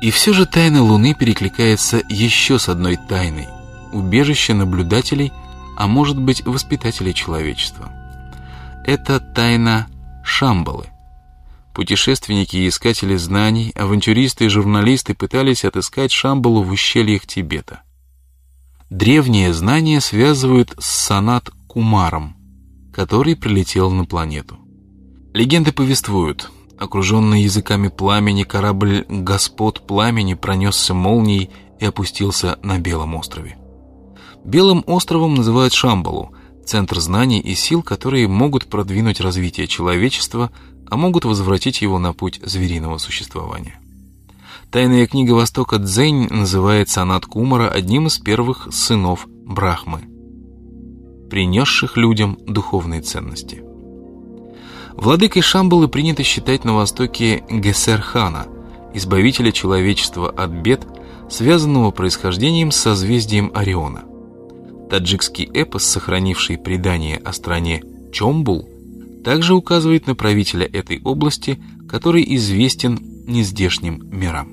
И все же тайна Луны перекликается еще с одной тайной – убежище наблюдателей, а может быть воспитателей человечества. Это тайна Шамбалы. Путешественники и искатели знаний, авантюристы и журналисты пытались отыскать Шамбалу в ущельях Тибета. Древние знания связывают с Санат Кумаром, который прилетел на планету. Легенды повествуют: окруженный языками пламени, корабль «Господ Пламени» пронесся молнией и опустился на Белом острове. Белым островом называют Шамбалу, центр знаний и сил, которые могут продвинуть развитие человечества, а могут возвратить его на путь звериного существования. Тайная книга Востока Дзень называет Санат Кумара одним из первых сынов Брахмы, принесших людям духовные ценности. Владыкой Шамбалы принято считать на Востоке Гессер-хана, избавителя человечества от бед, связанного происхождением с созвездием Ориона. Таджикский эпос, сохранивший предание о стране Чомбул, также указывает на правителя этой области, который известен нездешним мирам.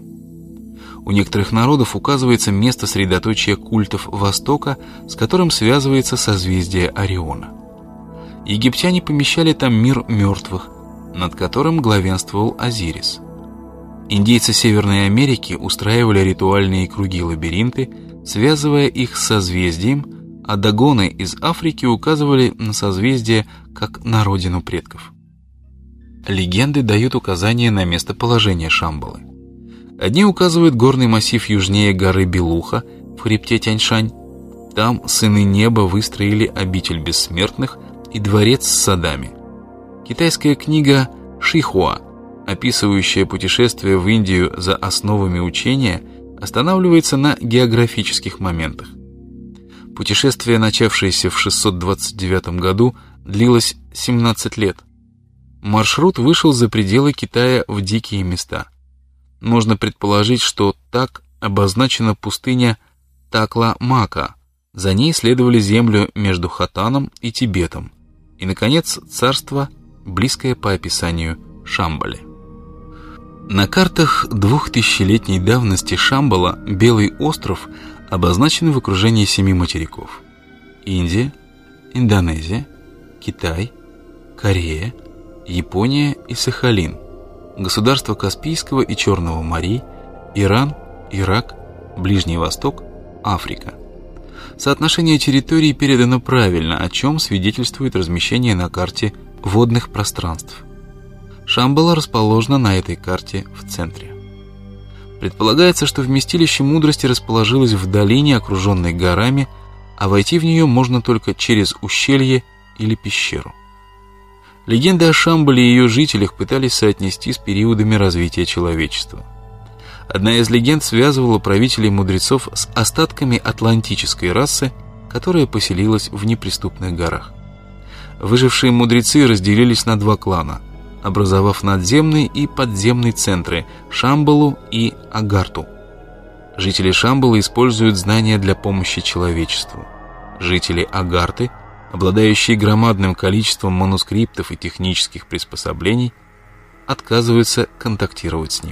У некоторых народов указывается место средоточия культов Востока, с которым связывается созвездие Ориона. Египтяне помещали там мир мертвых, над которым главенствовал Азирис. Индейцы Северной Америки устраивали ритуальные круги-лабиринты, связывая их с созвездием, а дагоны из Африки указывали на созвездие как на родину предков. Легенды дают указания на местоположение Шамбалы. Одни указывают горный массив южнее горы Белуха в хребте Тяньшань. Там сыны неба выстроили обитель бессмертных и дворец с садами. Китайская книга Шихуа, описывающая путешествие в Индию за основами учения, останавливается на географических моментах. Путешествие, начавшееся в 629 году, длилось 17 лет. Маршрут вышел за пределы Китая в дикие места. Можно предположить, что так обозначена пустыня Такла-Мака. За ней следовали землю между Хотаном и Тибетом. И, наконец, царство, близкое по описанию Шамбале. На картах 2000-летней давности Шамбала, Белый остров, обозначен в окружении 7 материков: Индия, Индонезия, Китай, Корея, Япония и Сахалин, государства Каспийского и Черного морей, Иран, Ирак, Ближний Восток, Африка. Соотношение территорий передано правильно, о чем свидетельствует размещение на карте водных пространств. Шамбала расположена на этой карте в центре. Предполагается, что вместилище мудрости расположилось в долине, окруженной горами, а войти в нее можно только через ущелье или пещеру. Легенды о Шамбале и ее жителях пытались соотнести с периодами развития человечества. Одна из легенд связывала правителей мудрецов с остатками атлантической расы, которая поселилась в неприступных горах. Выжившие мудрецы разделились на 2 клана, образовав надземный и подземный центры Шамбалу и Агарту. Жители Шамбалы используют знания для помощи человечеству. Жители Агарты, обладающие громадным количеством манускриптов и технических приспособлений, отказываются контактировать с ним.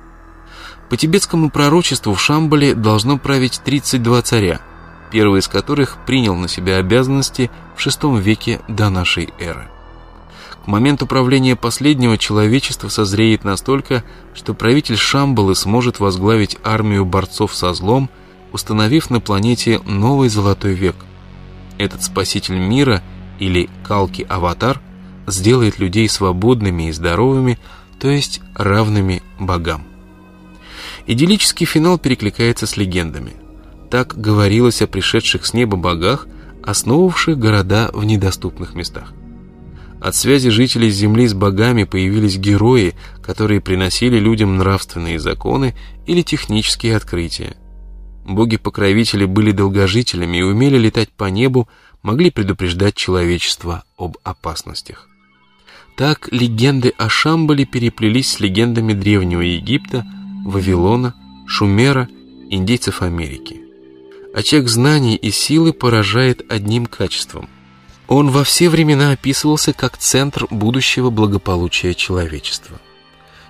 По тибетскому пророчеству в Шамбале должно править 32 царя, первый из которых принял на себя обязанности в VI веке до нашей эры. К моменту правления последнего человечество созреет настолько, что правитель Шамбалы сможет возглавить армию борцов со злом, установив на планете новый золотой век. Этот спаситель мира, или Калки-аватар, сделает людей свободными и здоровыми, то есть равными богам. Идиллический финал перекликается с легендами. Так говорилось о пришедших с неба богах, основавших города в недоступных местах. От связи жителей Земли с богами появились герои, которые приносили людям нравственные законы или технические открытия. Боги-покровители были долгожителями и умели летать по небу, могли предупреждать человечество об опасностях. Так легенды о Шамбале переплелись с легендами Древнего Египта, Вавилона, Шумера, индейцев Америки. Очаг знаний и силы поражает одним качеством. Он во все времена описывался как центр будущего благополучия человечества.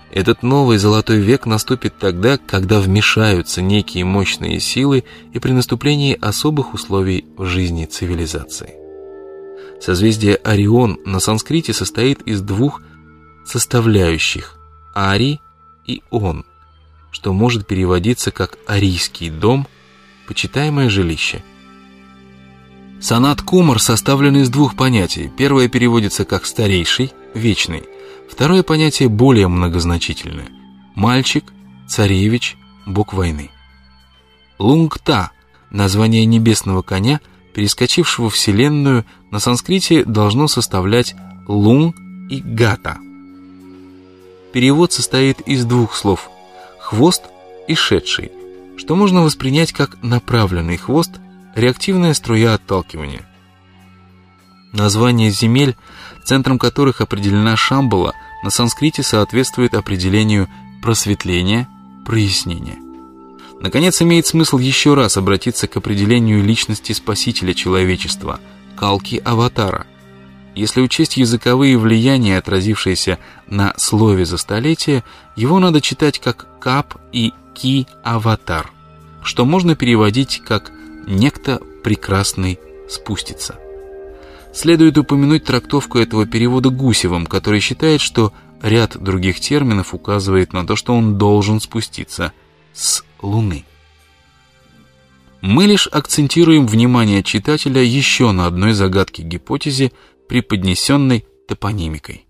Этот новый золотой век наступит тогда, когда вмешаются некие мощные силы и при наступлении особых условий в жизни цивилизации. Созвездие Орион на санскрите состоит из двух составляющих – Ари и Он, что может переводиться как «арийский дом», «почитаемое жилище». Санат Кумар составлен из двух понятий. Первое переводится как «старейший», «вечный». Второе понятие более многозначительное – «мальчик», «царевич», «бог войны». Лунгта – название небесного коня, перескочившего Вселенную, на санскрите должно составлять «лун» и «гата». Перевод состоит из двух слов «хвост» и «шедший», что можно воспринять как «направленный хвост», «реактивная струя отталкивания». Название земель, центром которых определена Шамбала, на санскрите соответствует определению просветления, прояснения. Наконец, имеет смысл еще раз обратиться к определению личности Спасителя человечества, Калки-аватара. Если учесть языковые влияния, отразившиеся на слове за столетие, его надо читать как Кап и Ки-аватар, что можно переводить как «некто прекрасный спустится». Следует упомянуть трактовку этого перевода Гусевым, который считает, что ряд других терминов указывает на то, что он должен спуститься с Луны. Мы лишь акцентируем внимание читателя еще на одной загадке-гипотезе, преподнесенной топонимикой.